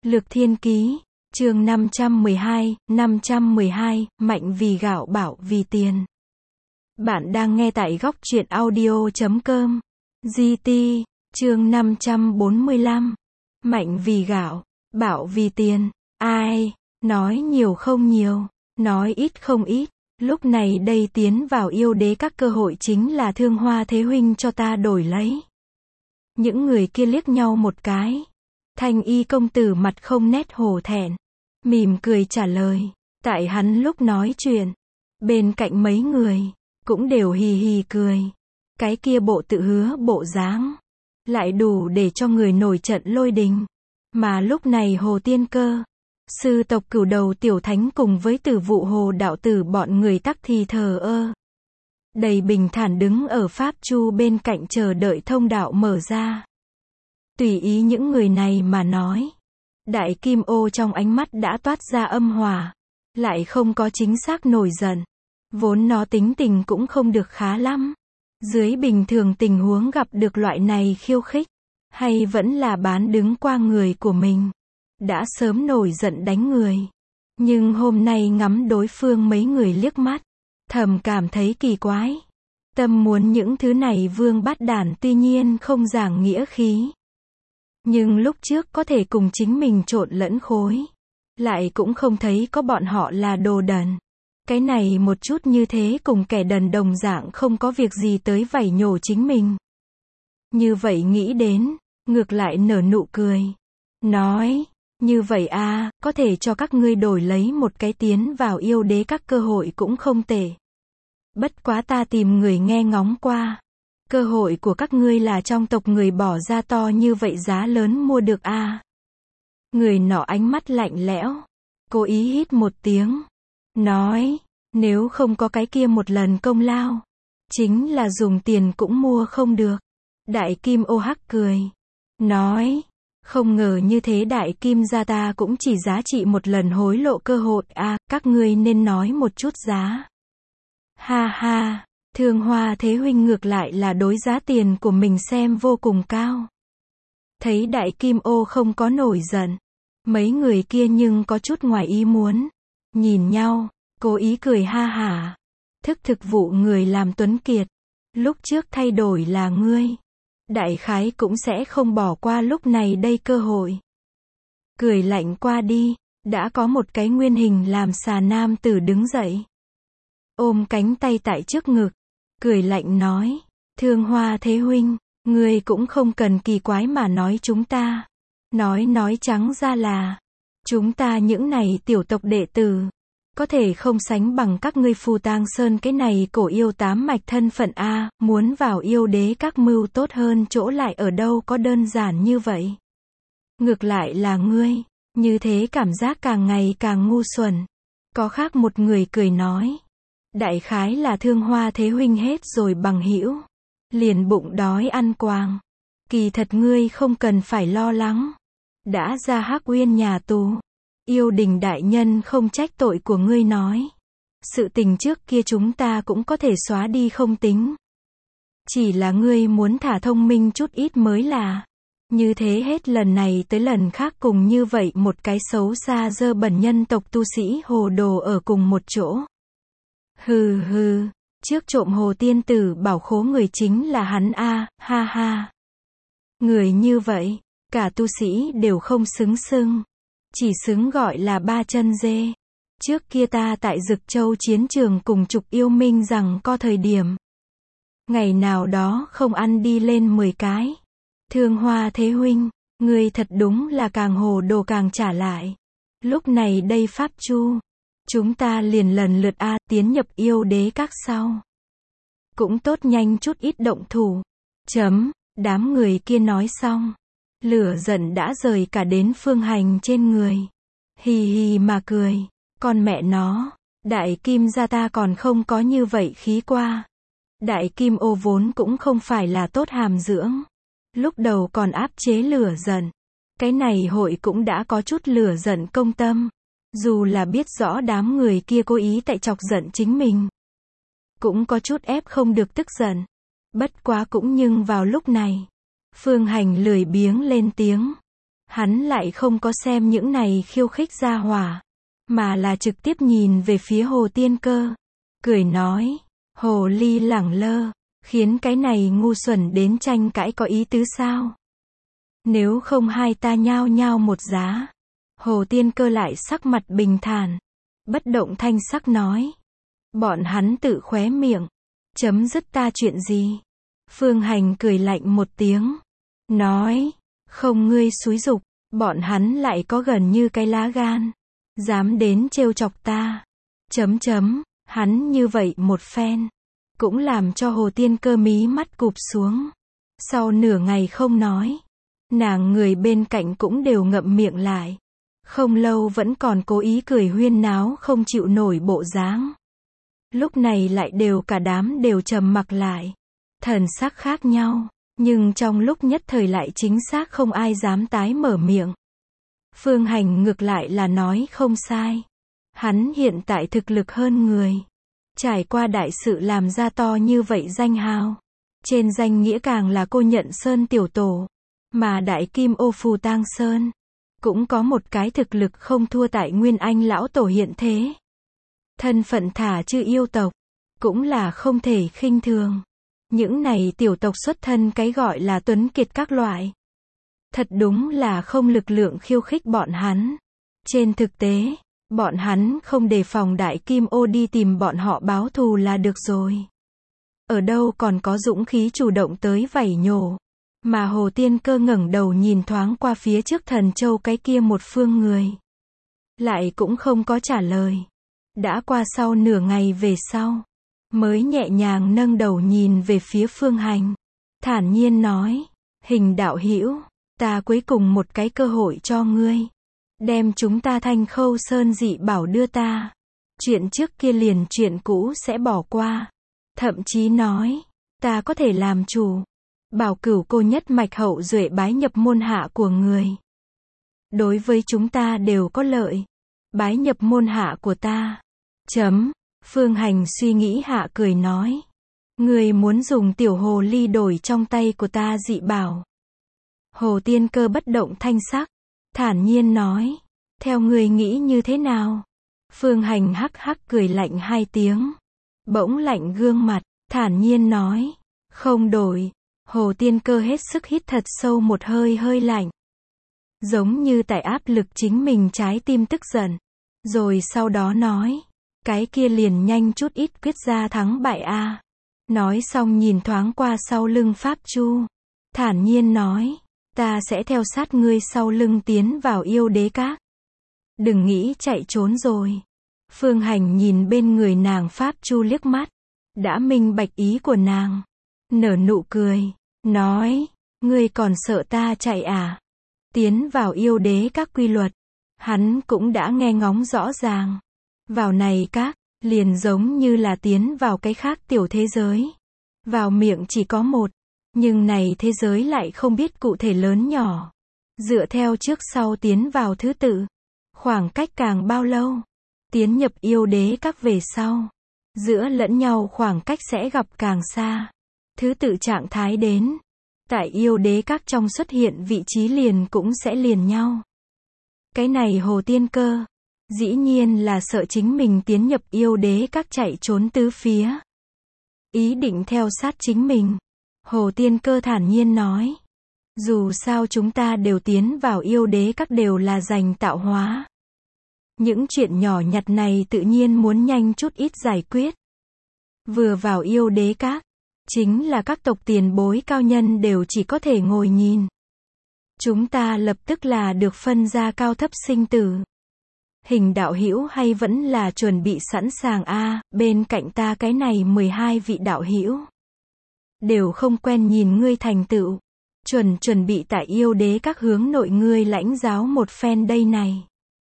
Lược Thiên Ký, chương 512, mạnh vì gạo bảo vì tiền. Bạn đang nghe tại góc truyện audio.com. GT, chương 545. Mạnh vì gạo, bảo vì tiền. Ai, nói nhiều không nhiều, nói ít không ít. Lúc này đây tiến vào yêu đế các cơ hội chính là Thương Hoa Thế Huynh cho ta đổi lấy. Những người kia liếc nhau một cái. Thanh Y công tử mặt không nét hổ thẹn, mỉm cười trả lời. Tại hắn lúc nói chuyện, bên cạnh mấy người cũng đều hì hì cười. Cái kia bộ tự hứa bộ dáng, lại đủ để cho người nổi trận lôi đình. Mà lúc này Hồ Tiên Cơ, sư tộc Cửu Đầu tiểu thánh cùng với Tử Vụ Hồ đạo tử bọn người tắc thì thờ ơ, đầy bình thản đứng ở pháp chu bên cạnh chờ đợi thông đạo mở ra. Tùy ý những người này mà nói. Đại Kim Ô trong ánh mắt đã toát ra âm hòa, lại không có chính xác nổi giận. Vốn nó tính tình cũng không được khá lắm. Dưới bình thường tình huống gặp được loại này khiêu khích, hay vẫn là bán đứng qua người của mình, đã sớm nổi giận đánh người. Nhưng hôm nay ngắm đối phương mấy người liếc mắt, thầm cảm thấy kỳ quái. Tâm muốn những thứ này vương bát đản tuy nhiên không giảng nghĩa khí, nhưng lúc trước có thể cùng chính mình trộn lẫn khối, lại cũng không thấy có bọn họ là đồ đần. Cái này một chút như thế cùng kẻ đần đồng dạng không có việc gì tới vảy nhổ chính mình. Như vậy nghĩ đến, ngược lại nở nụ cười. Nói, như vậy à, có thể cho các ngươi đổi lấy một cái tiến vào yêu đế các cơ hội cũng không tệ. Bất quá ta tìm người nghe ngóng qua. Cơ hội của các ngươi là trong tộc người bỏ ra to như vậy giá lớn mua được à. Người nọ ánh mắt lạnh lẽo, cố ý hít một tiếng. Nói, nếu không có cái kia một lần công lao, chính là dùng tiền cũng mua không được. Đại Kim Ô hắc cười. Nói, không ngờ như thế Đại Kim gia ta cũng chỉ giá trị một lần hối lộ cơ hội à, các ngươi nên nói một chút giá. Ha ha. Thương Hoa Thế Huynh ngược lại là đối giá tiền của mình xem vô cùng cao. Thấy Đại Kim Ô không có nổi giận, mấy người kia nhưng có chút ngoài ý muốn. Nhìn nhau, cố ý cười ha hả. Thực vụ người làm tuấn kiệt, lúc trước thay đổi là ngươi, đại khái cũng sẽ không bỏ qua lúc này đây cơ hội. Cười lạnh qua đi, đã có một cái nguyên hình làm xà nam tử đứng dậy, ôm cánh tay tại trước ngực, cười lạnh nói, Thương Hoa Thế Huynh, ngươi cũng không cần kỳ quái mà nói chúng ta. Nói trắng ra là, chúng ta những này tiểu tộc đệ tử, có thể không sánh bằng các ngươi Phù Tang Sơn cái này cổ yêu tám mạch thân phận a, muốn vào yêu đế các mưu tốt hơn chỗ lại ở đâu có đơn giản như vậy. Ngược lại là ngươi, như thế cảm giác càng ngày càng ngu xuẩn. Có khác một người cười nói, đại khái là Thương Hoa Thế Huynh hết rồi bằng hữu, liền bụng đói ăn quàng. Kỳ thật ngươi không cần phải lo lắng, đã ra Hắc Uyên nhà tù, yêu đình đại nhân không trách tội của ngươi nói. Sự tình trước kia chúng ta cũng có thể xóa đi không tính. Chỉ là ngươi muốn thả thông minh chút ít mới là. Như thế hết lần này tới lần khác cùng như vậy một cái xấu xa dơ bẩn nhân tộc tu sĩ hồ đồ ở cùng một chỗ. Hừ hừ, trước trộm Hồ Tiên Tử bảo khố người chính là hắn a, ha ha. Người như vậy, cả tu sĩ đều không xứng, chỉ xứng gọi là ba chân dê. Trước kia ta tại Dực Châu chiến trường cùng Trục Yêu Minh rằng có thời điểm, ngày nào đó không ăn đi lên 10 cái. Thương Hoa Thế Huynh, ngươi thật đúng là càng hồ đồ càng trả lại. Lúc này đây pháp chu, chúng ta liền lần lượt tiến nhập yêu đế các sau. Cũng tốt nhanh chút ít động thủ. Đám người kia nói xong, lửa giận đã rời cả đến Phương Hành trên người. Hì hì mà cười, con mẹ nó, Đại Kim gia ta còn không có như vậy khí qua. Đại Kim Ô vốn cũng không phải là tốt hàm dưỡng, lúc đầu còn áp chế lửa giận. Cái này hội cũng đã có chút lửa giận công tâm. Dù là biết rõ đám người kia cố ý tại chọc giận chính mình, cũng có chút ép không được tức giận. Bất quá cũng nhưng vào lúc này, Phương Hành lười biếng lên tiếng. Hắn lại không có xem những này khiêu khích ra hỏa, mà là trực tiếp nhìn về phía Hồ Tiên Cơ, cười nói, hồ ly lẳng lơ, khiến cái này ngu xuẩn đến tranh cãi có ý tứ sao? Nếu không hai ta nhao nhao một giá. Hồ Tiên Cơ lại sắc mặt bình thản, bất động thanh sắc nói, bọn hắn tự khóe miệng, chấm dứt ta chuyện gì? Phương Hành cười lạnh một tiếng, nói, không ngươi xúi giục, bọn hắn lại có gần như cái lá gan, dám đến trêu chọc ta. Hắn như vậy một phen, cũng làm cho Hồ Tiên Cơ mí mắt cụp xuống. Sau nửa ngày không nói, nàng người bên cạnh cũng đều ngậm miệng lại. Không lâu vẫn còn cố ý cười huyên náo không chịu nổi bộ dáng. Lúc này lại đều cả đám đều trầm mặc lại. Thần sắc khác nhau, nhưng trong lúc nhất thời lại chính xác không ai dám tái mở miệng. Phương Hành ngược lại là nói không sai. Hắn hiện tại thực lực hơn người. Trải qua đại sự làm ra to như vậy danh hào. Trên danh nghĩa càng là cô nhận Sơn tiểu tổ. Mà đại kim ô phù tang Sơn cũng có một cái thực lực không thua tại Nguyên Anh lão tổ hiện thế. Thân phận thả chư yêu tộc, cũng là không thể khinh thường. Những này tiểu tộc xuất thân cái gọi là tuấn kiệt các loại. Thật đúng là không lực lượng khiêu khích bọn hắn. Trên thực tế, bọn hắn không đề phòng đại kim ô đi tìm bọn họ báo thù là được rồi. Ở đâu còn có dũng khí chủ động tới vảy nhổ. Mà Hồ Tiên Cơ ngẩng đầu nhìn thoáng qua phía trước Thần Châu cái kia một phương người. Lại cũng không có trả lời. Đã qua sau nửa ngày về sau, mới nhẹ nhàng nâng đầu nhìn về phía Phương Hành. Thản nhiên nói, Hình đạo hữu, ta cuối cùng một cái cơ hội cho ngươi. Đem chúng ta Thanh Khâu Sơn dị bảo đưa ta. Chuyện trước kia liền chuyện cũ sẽ bỏ qua. Thậm chí nói, ta có thể làm chủ. Bảo Cửu cô nhất mạch hậu duệ bái nhập môn hạ của người. Đối với chúng ta đều có lợi. Bái nhập môn hạ của ta. Phương Hành suy nghĩ hạ cười nói. Người muốn dùng tiểu hồ ly đổi trong tay của ta dị bảo. Hồ Tiên Cơ bất động thanh sắc. Thản nhiên nói. Theo người nghĩ như thế nào? Phương Hành hắc hắc cười lạnh hai tiếng. Bỗng lạnh gương mặt. Thản nhiên nói. Không đổi. Hồ Tiên Cơ hết sức hít thật sâu một hơi lạnh. Giống như tại áp lực chính mình trái tim tức giận. Rồi sau đó nói. Cái kia liền nhanh chút ít quyết ra thắng bại a. Nói xong nhìn thoáng qua sau lưng Pháp Chu. Thản nhiên nói. Ta sẽ theo sát ngươi sau lưng tiến vào yêu đế các. Đừng nghĩ chạy trốn rồi. Phương Hành nhìn bên người nàng Pháp Chu liếc mắt. Đã minh bạch ý của nàng. Nở nụ cười. Nói. Ngươi còn sợ ta chạy à? Tiến vào yêu đế các quy luật. Hắn cũng đã nghe ngóng rõ ràng. Vào này các, liền giống như là tiến vào cái khác tiểu thế giới. Vào miệng chỉ có một. Nhưng này thế giới lại không biết cụ thể lớn nhỏ. Dựa theo trước sau tiến vào thứ tự. Khoảng cách càng bao lâu. Tiến nhập yêu đế các về sau. Giữa lẫn nhau khoảng cách sẽ gặp càng xa. Thứ tự trạng thái đến. Tại yêu đế các trong xuất hiện vị trí liền cũng sẽ liền nhau. Cái này Hồ Tiên Cơ. Dĩ nhiên là sợ chính mình tiến nhập yêu đế các chạy trốn tứ phía. Ý định theo sát chính mình. Hồ Tiên Cơ thản nhiên nói. Dù sao chúng ta đều tiến vào yêu đế các đều là dành tạo hóa. Những chuyện nhỏ nhặt này tự nhiên muốn nhanh chút ít giải quyết. Vừa vào yêu đế các, chính là các tộc tiền bối cao nhân đều chỉ có thể ngồi nhìn. Chúng ta lập tức là được phân ra cao thấp sinh tử. Hình đạo hữu hay vẫn là chuẩn bị sẵn sàng a? Bên cạnh ta cái này 12 vị đạo hữu đều không quen nhìn ngươi thành tựu. Chuẩn bị tại yêu đế các hướng nội ngươi lãnh giáo một phen đây này.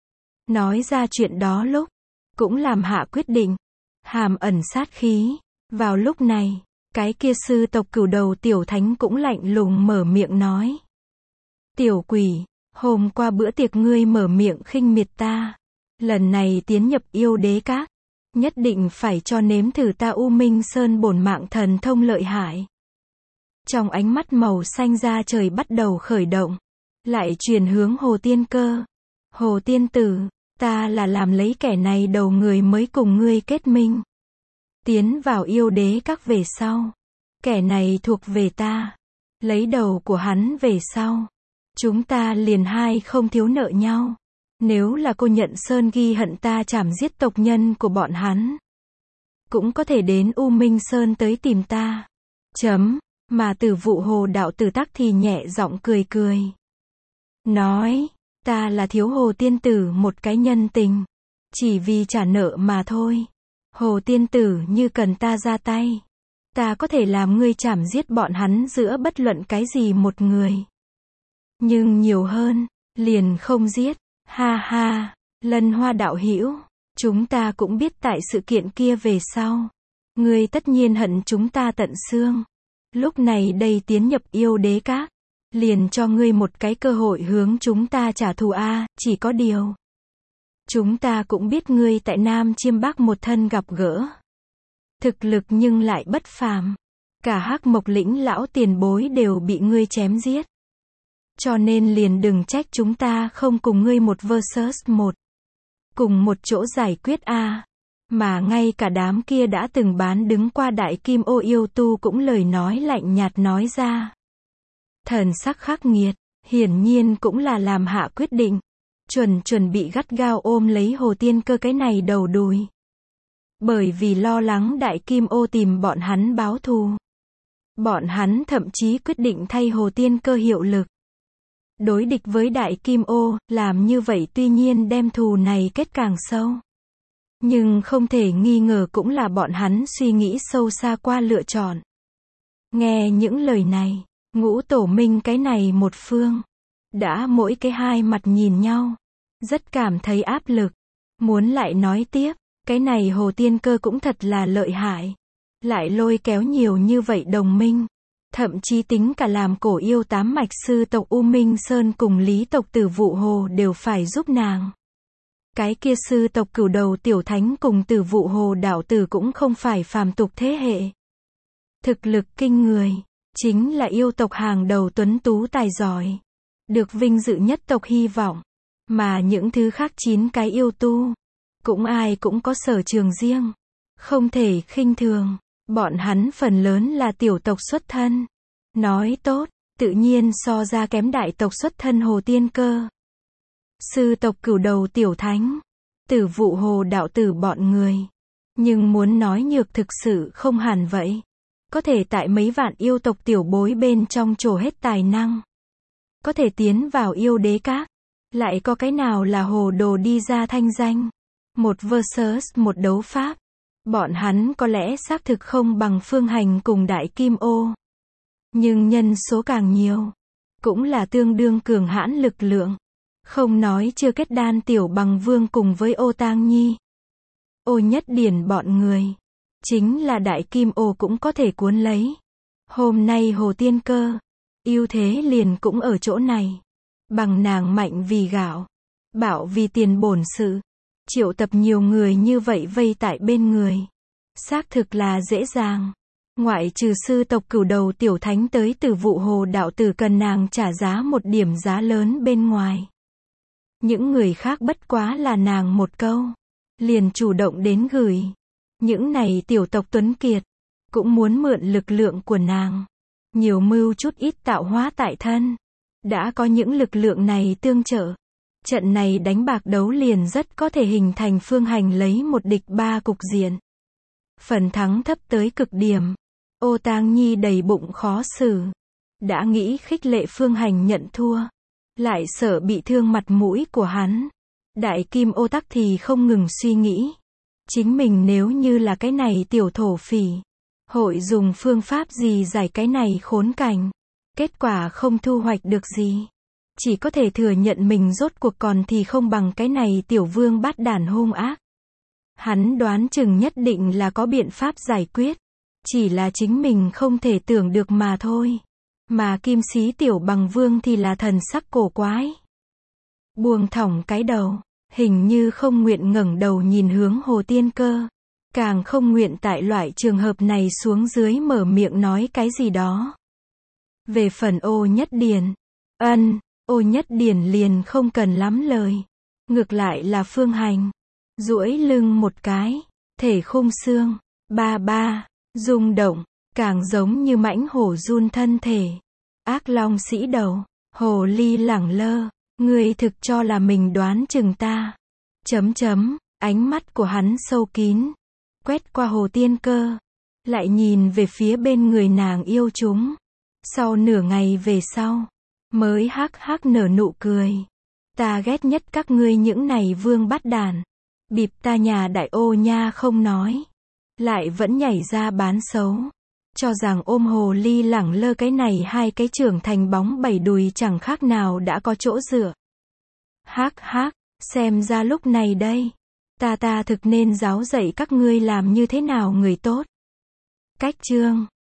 Nói ra chuyện đó lúc, cũng làm hạ quyết định, hàm ẩn sát khí. Vào lúc này, cái kia sư tộc cửu đầu tiểu thánh cũng lạnh lùng mở miệng nói. Tiểu quỷ, hôm qua bữa tiệc ngươi mở miệng khinh miệt ta. Lần này tiến nhập yêu đế các, nhất định phải cho nếm thử ta U Minh Sơn bổn mạng thần thông lợi hại. Trong ánh mắt màu xanh da trời bắt đầu khởi động. lại chuyển hướng Hồ Tiên Cơ. Hồ Tiên Tử, ta là làm lấy kẻ này đầu người mới cùng ngươi kết minh. Tiến vào yêu đế các về sau. Kẻ này thuộc về ta. Lấy đầu của hắn về sau. Chúng ta liền hai không thiếu nợ nhau. Nếu là cô nhận Sơn ghi hận ta chảm giết tộc nhân của bọn hắn. Cũng có thể đến U Minh Sơn tới tìm ta. Mà Tử Vụ Hồ đạo tử tắc thì nhẹ giọng cười cười. Nói, ta là thiếu Hồ Tiên Tử một cái nhân tình. Chỉ vì trả nợ mà thôi. Hồ Tiên Tử như cần ta ra tay. Ta có thể làm ngươi chảm giết bọn hắn giữa bất luận cái gì một người. Nhưng nhiều hơn, liền không giết. Ha ha, Lân Hoa đạo hữu, chúng ta cũng biết tại sự kiện kia về sau. Ngươi tất nhiên hận chúng ta tận xương. Lúc này đây tiến nhập yêu đế các. Liền cho ngươi một cái cơ hội hướng chúng ta trả thù chỉ có điều. Chúng ta cũng biết ngươi tại Nam Chiêm Bắc một thân gặp gỡ. Thực lực nhưng lại bất phàm. Cả Hắc Mộc Lĩnh lão tiền bối đều bị ngươi chém giết. Cho nên liền đừng trách chúng ta không cùng ngươi một versus một. Cùng một chỗ giải quyết Mà ngay cả đám kia đã từng bán đứng qua đại kim ô yêu tu cũng lời nói lạnh nhạt nói ra. Thần sắc khắc nghiệt, hiển nhiên cũng là làm hạ quyết định. Chuẩn bị gắt gao ôm lấy Hồ Tiên Cơ cái này đầu đùi. Bởi vì lo lắng đại kim ô tìm bọn hắn báo thù. Bọn hắn thậm chí quyết định thay Hồ Tiên Cơ hiệu lực. Đối địch với đại kim ô, làm như vậy tuy nhiên đem thù này kết càng sâu. Nhưng không thể nghi ngờ cũng là bọn hắn suy nghĩ sâu xa qua lựa chọn. Nghe những lời này, Ngũ Tổ Minh cái này một phương. Đã mỗi cái hai mặt nhìn nhau. Rất cảm thấy áp lực. Muốn lại nói tiếp, cái này Hồ Tiên Cơ cũng thật là lợi hại. Lại lôi kéo nhiều như vậy đồng minh. Thậm chí tính cả làm cổ yêu tám mạch sư tộc U Minh Sơn cùng lý tộc Tử Vụ Hồ đều phải giúp nàng. Cái kia sư tộc Cửu Đầu Tiểu Thánh cùng Tử Vụ Hồ đạo tử cũng không phải phàm tục thế hệ. Thực lực kinh người, chính là yêu tộc hàng đầu tuấn tú tài giỏi. Được vinh dự nhất tộc hy vọng. Mà những thứ khác 9 cái yêu tu, cũng ai cũng có sở trường riêng. Không thể khinh thường. Bọn hắn phần lớn là tiểu tộc xuất thân. Nói tốt, tự nhiên so ra kém đại tộc xuất thân Hồ Tiên Cơ. Sư tộc Cửu Đầu Tiểu Thánh, Tử Vụ Hồ đạo tử bọn người. Nhưng muốn nói nhược thực sự không hẳn vậy. Có thể tại mấy vạn yêu tộc tiểu bối bên trong trổ hết tài năng. Có thể tiến vào yêu đế các. Lại có cái nào là hồ đồ đi ra thanh danh. Một versus một đấu pháp. Bọn hắn có lẽ xác thực không bằng Phương Hành cùng đại kim ô. Nhưng nhân số càng nhiều. Cũng là tương đương cường hãn lực lượng. Không nói chưa kết đan tiểu bằng vương cùng với Ô Tang Nhi. Ô Nhất Điển bọn người. Chính là đại kim ô cũng có thể cuốn lấy. Hôm nay Hồ Tiên Cơ. Ưu thế liền cũng ở chỗ này. Bằng nàng mạnh vì gạo. Bạo vì tiền bổn sự. Triệu tập nhiều người như vậy vây tại bên người. Xác thực là dễ dàng. Ngoại trừ sư tộc Cửu Đầu Tiểu Thánh tới Tử Vụ Hồ đạo tử cần nàng trả giá một điểm giá lớn bên ngoài. Những người khác bất quá là nàng một câu. Liền chủ động đến gửi. Những này tiểu tộc tuấn kiệt. Cũng muốn mượn lực lượng của nàng. Nhiều mưu chút ít tạo hóa tại thân. Đã có những lực lượng này tương trợ. Trận này đánh bạc đấu liền rất có thể hình thành Phương Hành lấy một địch 3 cục diện. Phần thắng thấp tới cực điểm. Ô Tang Nhi đầy bụng khó xử. Đã nghĩ khích lệ Phương Hành nhận thua. Lại sợ bị thương mặt mũi của hắn. Đại kim ô tắc thì không ngừng suy nghĩ. Chính mình nếu như là cái này tiểu thổ phỉ. Hội dùng phương pháp gì giải cái này khốn cảnh. Kết quả không thu hoạch được gì. Chỉ có thể thừa nhận mình rốt cuộc còn thì không bằng cái này tiểu vương bát đản hung ác. Hắn đoán chừng nhất định là có biện pháp giải quyết. Chỉ là chính mình không thể tưởng được mà thôi. Mà Kim Sĩ tiểu bằng vương thì là thần sắc cổ quái. Buông thõng cái đầu. Hình như không nguyện ngẩng đầu nhìn hướng Hồ Tiên Cơ. Càng không nguyện tại loại trường hợp này xuống dưới mở miệng nói cái gì đó. Về phần Ô Nhất Điển. Ô Nhất Điển liền không cần lắm lời. Ngược lại là Phương Hành. Duỗi lưng một cái. Thể khung xương. Ba ba. Rung động. Càng giống như mãnh hổ run thân thể. Ác long sĩ đầu. Hồ ly lẳng lơ. Ngươi thực cho là mình đoán chừng ta. Chấm chấm. Ánh mắt của hắn sâu kín. Quét qua Hồ Tiên Cơ. Lại nhìn về phía bên người nàng yêu chúng. Sau nửa ngày về sau. Mới hắc hắc nở nụ cười. Ta ghét nhất các ngươi những này vương bắt đàn. Bịp ta nhà đại ô nha không nói. Lại vẫn nhảy ra bán xấu. Cho rằng ôm hồ ly lẳng lơ cái này hai cái trưởng thành bóng bảy đùi chẳng khác nào đã có chỗ dựa. Hắc hắc, xem ra lúc này đây. Ta thực nên giáo dạy các ngươi làm như thế nào người tốt. Cách chương